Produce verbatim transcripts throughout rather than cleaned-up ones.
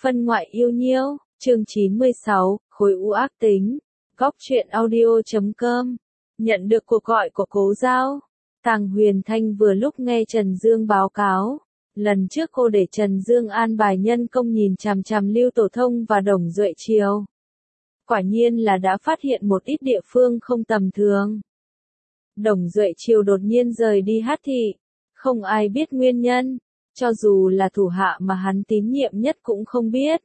Phân ngoại yêu nhiêu, chương chín mươi sáu, khối u ác tính. Góc truyện audio chấm com. Nhận được cuộc gọi của Cố Giao. Tàng Huyền Thanh vừa lúc nghe Trần Dương báo cáo. Lần trước cô để Trần Dương an bài nhân công nhìn chằm chằm Lưu Tổ Thông và Đồng Duệ Triều. Quả nhiên là đã phát hiện một ít địa phương không tầm thường. Đồng Duệ Triều đột nhiên rời đi Hát Thị. Không ai biết nguyên nhân. Cho dù là thủ hạ mà hắn tín nhiệm nhất cũng không biết.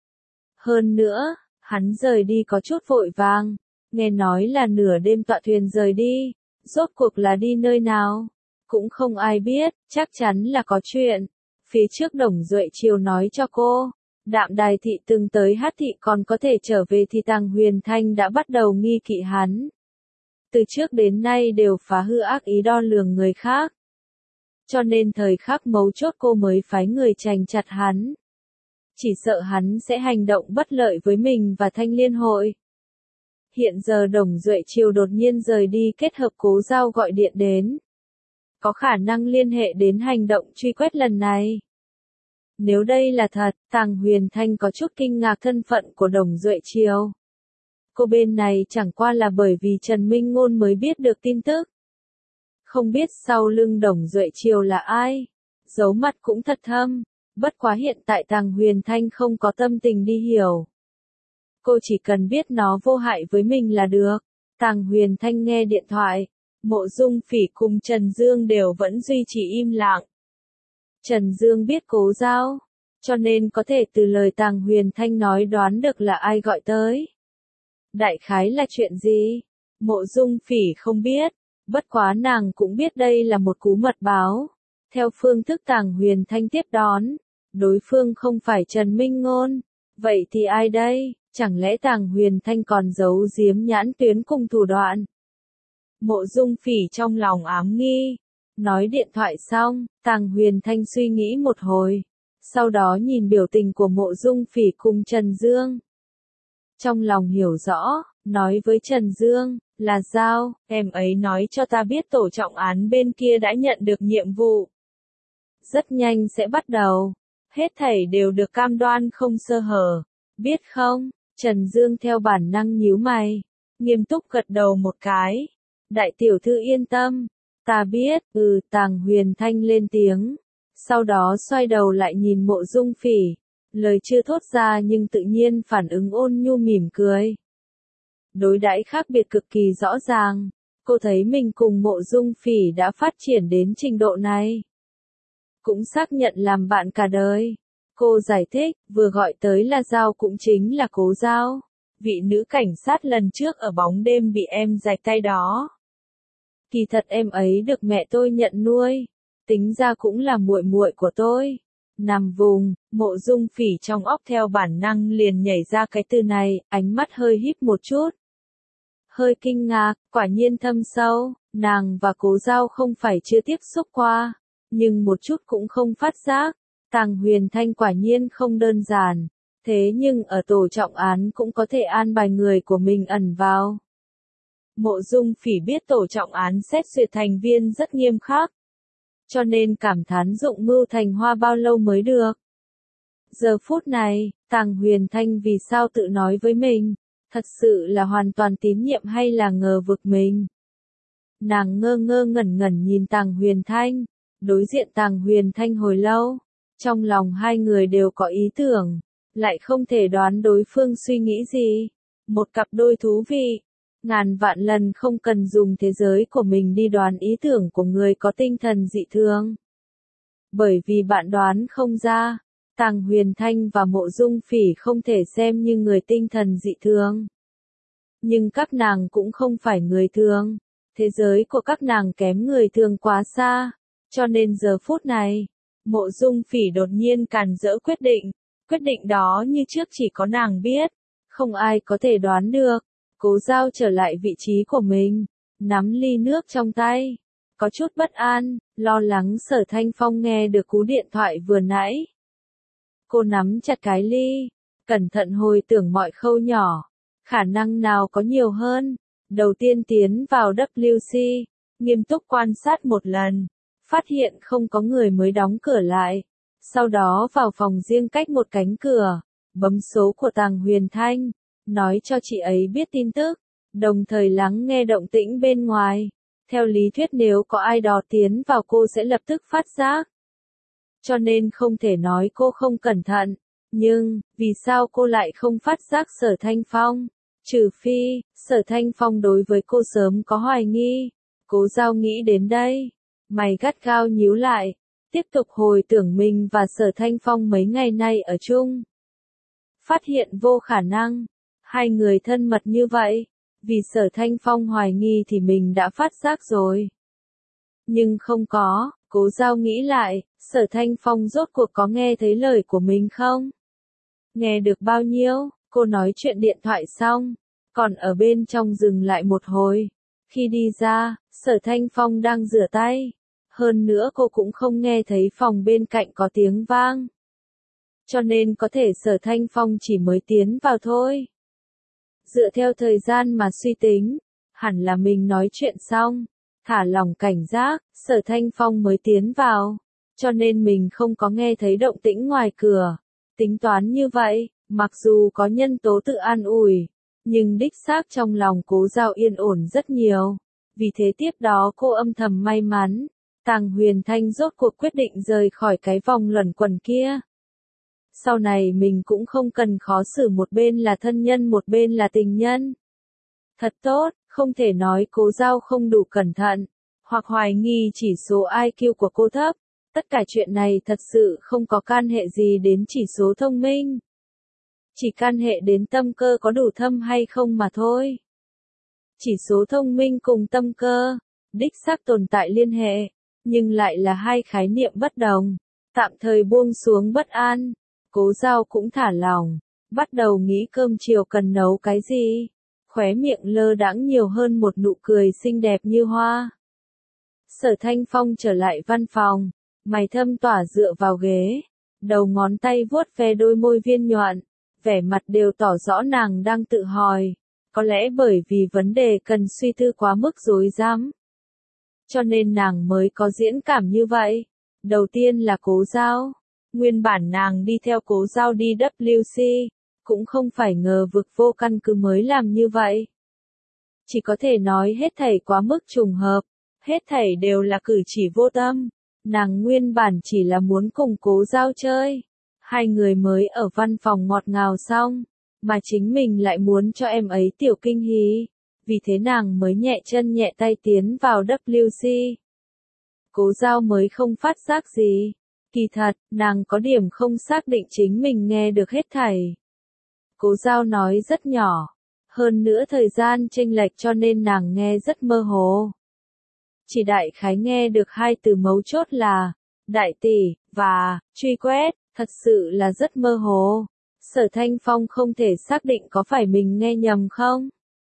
Hơn nữa, hắn rời đi có chút vội vàng. Nghe nói là nửa đêm tọa thuyền rời đi. Rốt cuộc là đi nơi nào? Cũng không ai biết, chắc chắn là có chuyện. Phía trước Đồng Duệ Triều nói cho cô. Đạm Đài Thị từng tới Hát Thị còn có thể trở về thì Tàng Huyền Thanh đã bắt đầu nghi kỵ hắn. Từ trước đến nay đều phá hư ác ý đo lường người khác. Cho nên thời khắc mấu chốt cô mới phái người chành chặt hắn. Chỉ sợ hắn sẽ hành động bất lợi với mình và Thanh Liên hội. Hiện giờ Đồng Duệ Triều đột nhiên rời đi kết hợp Cố Giao gọi điện đến. Có khả năng liên hệ đến hành động truy quét lần này. Nếu đây là thật, Tàng Huyền Thanh có chút kinh ngạc thân phận của Đồng Duệ Triều. Cô bên này chẳng qua là bởi vì Trần Minh Ngôn mới biết được tin tức. Không biết sau lưng Đồng Duệ Triều là ai. Giấu mặt cũng thật thâm. Bất quá hiện tại Tàng Huyền Thanh không có tâm tình đi hiểu. Cô chỉ cần biết nó vô hại với mình là được. Tàng Huyền Thanh nghe điện thoại. Mộ Dung Phỉ cùng Trần Dương đều vẫn duy trì im lặng. Trần Dương biết Cố Giao. Cho nên có thể từ lời Tàng Huyền Thanh nói đoán được là ai gọi tới. Đại khái là chuyện gì? Mộ Dung Phỉ không biết. Bất quá nàng cũng biết đây là một cú mật báo. Theo phương thức Tàng Huyền Thanh tiếp đón. Đối phương không phải Trần Minh Ngôn. Vậy thì ai đây? Chẳng lẽ Tàng Huyền Thanh còn giấu giếm nhãn tuyến cùng thủ đoạn? Mộ Dung Phỉ trong lòng ám nghi. Nói điện thoại xong, Tàng Huyền Thanh suy nghĩ một hồi. Sau đó nhìn biểu tình của Mộ Dung Phỉ cùng Trần Dương. Trong lòng hiểu rõ, nói với Trần Dương, là Giao, em ấy nói cho ta biết tổ trọng án bên kia đã nhận được nhiệm vụ. Rất nhanh sẽ bắt đầu. Hết thảy đều được cam đoan không sơ hở. Biết không? Trần Dương theo bản năng nhíu mày. Nghiêm túc gật đầu một cái. Đại tiểu thư yên tâm. Ta biết, ừ, Tàng Huyền Thanh lên tiếng. Sau đó xoay đầu lại nhìn Mộ Dung Phỉ. Lời chưa thốt ra nhưng tự nhiên phản ứng ôn nhu mỉm cười. Đối đãi khác biệt cực kỳ rõ ràng. Cô thấy mình cùng Mộ Dung Phỉ đã phát triển đến trình độ này. Cũng xác nhận làm bạn cả đời. Cô giải thích, vừa gọi tới là Giao cũng chính là Cố Giao. Vị nữ cảnh sát lần trước ở bóng đêm bị em rạch tay đó. Kỳ thật em ấy được mẹ tôi nhận nuôi. Tính ra cũng là muội muội của tôi. Nằm vùng, Mộ Dung Phỉ trong óc theo bản năng liền nhảy ra cái từ này, ánh mắt hơi híp một chút. Hơi kinh ngạc, quả nhiên thâm sâu, nàng và Cố Giao không phải chưa tiếp xúc qua, nhưng một chút cũng không phát giác. Tàng Huyền Thanh quả nhiên không đơn giản, thế nhưng ở tổ trọng án cũng có thể an bài người của mình ẩn vào. Mộ Dung Phỉ biết tổ trọng án xét duyệt thành viên rất nghiêm khắc, cho nên cảm thán dụng mưu thành hoa bao lâu mới được. Giờ phút này, Tàng Huyền Thanh vì sao tự nói với mình, thật sự là hoàn toàn tín nhiệm hay là ngờ vực mình. Nàng ngơ ngơ ngẩn ngẩn nhìn Tàng Huyền Thanh, đối diện Tàng Huyền Thanh hồi lâu, trong lòng hai người đều có ý tưởng, lại không thể đoán đối phương suy nghĩ gì. Một cặp đôi thú vị, ngàn vạn lần không cần dùng thế giới của mình đi đoán ý tưởng của người có tinh thần dị thường. Bởi vì bạn đoán không ra, Tàng Huyền Thanh và Mộ Dung Phỉ không thể xem như người tinh thần dị thường. Nhưng các nàng cũng không phải người thường, thế giới của các nàng kém người thường quá xa, cho nên giờ phút này, Mộ Dung Phỉ đột nhiên càn rỡ quyết định, quyết định đó như trước chỉ có nàng biết, không ai có thể đoán được. Cố Giao trở lại vị trí của mình, nắm ly nước trong tay, có chút bất an, lo lắng Sở Thanh Phong nghe được cú điện thoại vừa nãy. Cô nắm chặt cái ly, cẩn thận hồi tưởng mọi khâu nhỏ, khả năng nào có nhiều hơn. Đầu tiên tiến vào W C, nghiêm túc quan sát một lần, phát hiện không có người mới đóng cửa lại. Sau đó vào phòng riêng cách một cánh cửa, bấm số của Tàng Huyền Thanh, nói cho chị ấy biết tin tức, đồng thời lắng nghe động tĩnh bên ngoài. Theo lý thuyết nếu có ai đó tiến vào cô sẽ lập tức phát giác. Cho nên không thể nói cô không cẩn thận. Nhưng, vì sao cô lại không phát giác Sở Thanh Phong? Trừ phi, Sở Thanh Phong đối với cô sớm có hoài nghi. Cố Giao nghĩ đến đây. Mày gắt gao nhíu lại. Tiếp tục hồi tưởng mình và Sở Thanh Phong mấy ngày nay ở chung. Phát hiện vô khả năng. Hai người thân mật như vậy. Vì Sở Thanh Phong hoài nghi thì mình đã phát giác rồi. Nhưng không có, Cố Giao nghĩ lại, Sở Thanh Phong rốt cuộc có nghe thấy lời của mình không? Nghe được bao nhiêu, cô nói chuyện điện thoại xong, còn ở bên trong dừng lại một hồi. Khi đi ra, Sở Thanh Phong đang rửa tay. Hơn nữa cô cũng không nghe thấy phòng bên cạnh có tiếng vang. Cho nên có thể Sở Thanh Phong chỉ mới tiến vào thôi. Dựa theo thời gian mà suy tính, hẳn là mình nói chuyện xong, thả lỏng cảnh giác, Sở Thanh Phong mới tiến vào, cho nên mình không có nghe thấy động tĩnh ngoài cửa. Tính toán như vậy, mặc dù có nhân tố tự an ủi, nhưng đích xác trong lòng Cố Giao yên ổn rất nhiều. Vì thế tiếp đó cô âm thầm may mắn, Tàng Huyền Thanh rốt cuộc quyết định rời khỏi cái vòng luẩn quẩn kia. Sau này mình cũng không cần khó xử một bên là thân nhân một bên là tình nhân. Thật tốt, không thể nói Cố Giao không đủ cẩn thận, hoặc hoài nghi chỉ số i kiu của cô thấp. Tất cả chuyện này thật sự không có can hệ gì đến chỉ số thông minh. Chỉ can hệ đến tâm cơ có đủ thâm hay không mà thôi. Chỉ số thông minh cùng tâm cơ, đích xác tồn tại liên hệ, nhưng lại là hai khái niệm bất đồng. Tạm thời buông xuống bất an. Cố Giao cũng thả lỏng, bắt đầu nghĩ cơm chiều cần nấu cái gì. Khóe miệng lơ đãng nhiều hơn một nụ cười xinh đẹp như hoa. Sở Thanh Phong trở lại văn phòng, mày thâm tỏa dựa vào ghế, đầu ngón tay vuốt ve đôi môi viên nhọn, vẻ mặt đều tỏ rõ nàng đang tự hỏi, có lẽ bởi vì vấn đề cần suy tư quá mức rối rắm, cho nên nàng mới có diễn cảm như vậy. Đầu tiên là Cố Giao. Nguyên bản nàng đi theo Cố Giao đi W C, cũng không phải ngờ vực vô căn cứ mới làm như vậy. Chỉ có thể nói hết thảy quá mức trùng hợp, hết thảy đều là cử chỉ vô tâm. Nàng nguyên bản chỉ là muốn cùng Cố Giao chơi. Hai người mới ở văn phòng ngọt ngào xong, mà chính mình lại muốn cho em ấy tiểu kinh hỉ. Vì thế nàng mới nhẹ chân nhẹ tay tiến vào W C. Cố Giao mới không phát giác gì. Kỳ thật, nàng có điểm không xác định chính mình nghe được hết thảy. Cố Giao nói rất nhỏ, hơn nữa thời gian chênh lệch cho nên nàng nghe rất mơ hồ. Chỉ đại khái nghe được hai từ mấu chốt là đại tỷ và truy quét, thật sự là rất mơ hồ. Sở Thanh Phong không thể xác định có phải mình nghe nhầm không.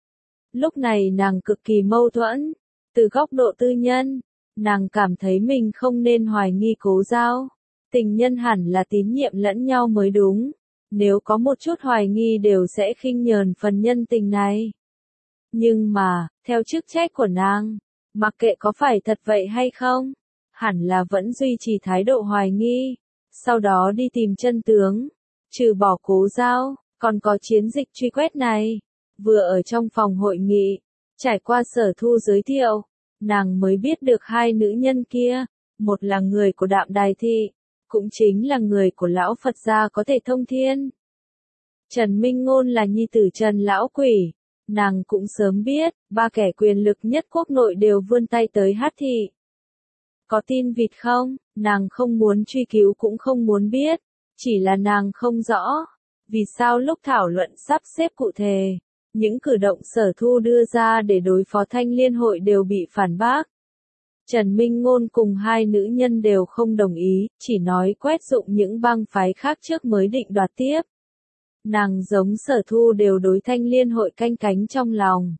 Lúc này nàng cực kỳ mâu thuẫn, từ góc độ tư nhân. Nàng cảm thấy mình không nên hoài nghi Cố Giao. Tình nhân hẳn là tín nhiệm lẫn nhau mới đúng. Nếu có một chút hoài nghi đều sẽ khinh nhờn phần nhân tình này. Nhưng mà, theo chức trách của nàng, mặc kệ có phải thật vậy hay không, hẳn là vẫn duy trì thái độ hoài nghi. Sau đó đi tìm chân tướng. Trừ bỏ Cố Giao, còn có chiến dịch truy quét này. Vừa ở trong phòng hội nghị, trải qua Sở Thu giới thiệu, nàng mới biết được hai nữ nhân kia, một là người của Đạm Đài Thị, cũng chính là người của lão Phật gia có thể thông thiên. Trần Minh Ngôn là nhi tử Trần Lão Quỷ, nàng cũng sớm biết, ba kẻ quyền lực nhất quốc nội đều vươn tay tới Hát Thị. Có tin vịt không, nàng không muốn truy cứu cũng không muốn biết, chỉ là nàng không rõ, vì sao lúc thảo luận sắp xếp cụ thể. Những cử động Sở Thu đưa ra để đối phó Thanh Liên hội đều bị phản bác. Trần Minh Ngôn cùng hai nữ nhân đều không đồng ý, chỉ nói quét dụng những bang phái khác trước mới định đoạt tiếp. Nàng giống Sở Thu đều đối Thanh Liên hội canh cánh trong lòng.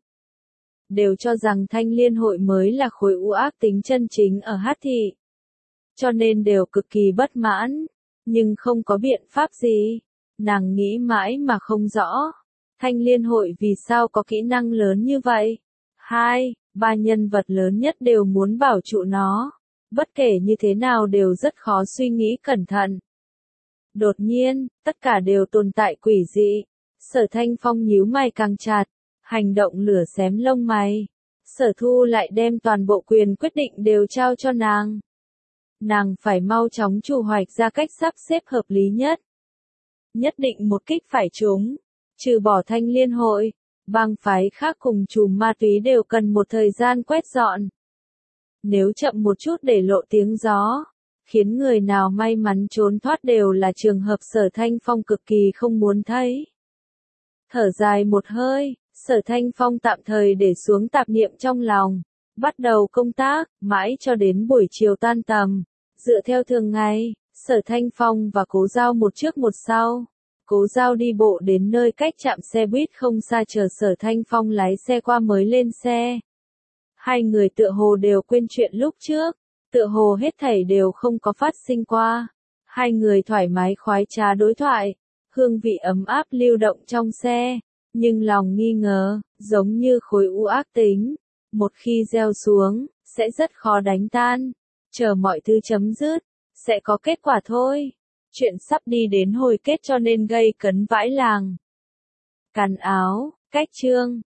Đều cho rằng Thanh Liên hội mới là khối u ác tính chân chính ở Hát Thị. Cho nên đều cực kỳ bất mãn, nhưng không có biện pháp gì. Nàng nghĩ mãi mà không rõ. Thanh Liên hội vì sao có kỹ năng lớn như vậy? Hai, ba nhân vật lớn nhất đều muốn bảo trụ nó. Bất kể như thế nào đều rất khó suy nghĩ cẩn thận. Đột nhiên, tất cả đều tồn tại quỷ dị. Sở Thanh Phong nhíu mày càng chặt, hành động lửa xém lông mày. Sở Thu lại đem toàn bộ quyền quyết định đều trao cho nàng. Nàng phải mau chóng chủ hoạch ra cách sắp xếp hợp lý nhất. Nhất định một kích phải trúng, trừ bỏ Thanh Liên hội, bang phái khác cùng chùm ma túy đều cần một thời gian quét dọn. Nếu chậm một chút để lộ tiếng gió, khiến người nào may mắn trốn thoát đều là trường hợp Sở Thanh Phong cực kỳ không muốn thấy. Thở dài một hơi, Sở Thanh Phong tạm thời để xuống tạp niệm trong lòng, bắt đầu công tác, mãi cho đến buổi chiều tan tầm. Dựa theo thường ngày, Sở Thanh Phong và Cố Giao một trước một sau. Cố Giao đi bộ đến nơi cách trạm xe buýt không xa chờ Sở Thanh Phong lái xe qua mới lên xe. Hai người tựa hồ đều quên chuyện lúc trước, tựa hồ hết thảy đều không có phát sinh qua. Hai người thoải mái khoái trá đối thoại, hương vị ấm áp lưu động trong xe, nhưng lòng nghi ngờ, giống như khối u ác tính, một khi gieo xuống, sẽ rất khó đánh tan. Chờ mọi thứ chấm dứt, sẽ có kết quả thôi. Chuyện sắp đi đến hồi kết cho nên gây cấn vãi làng. Cắn áo, cách chương.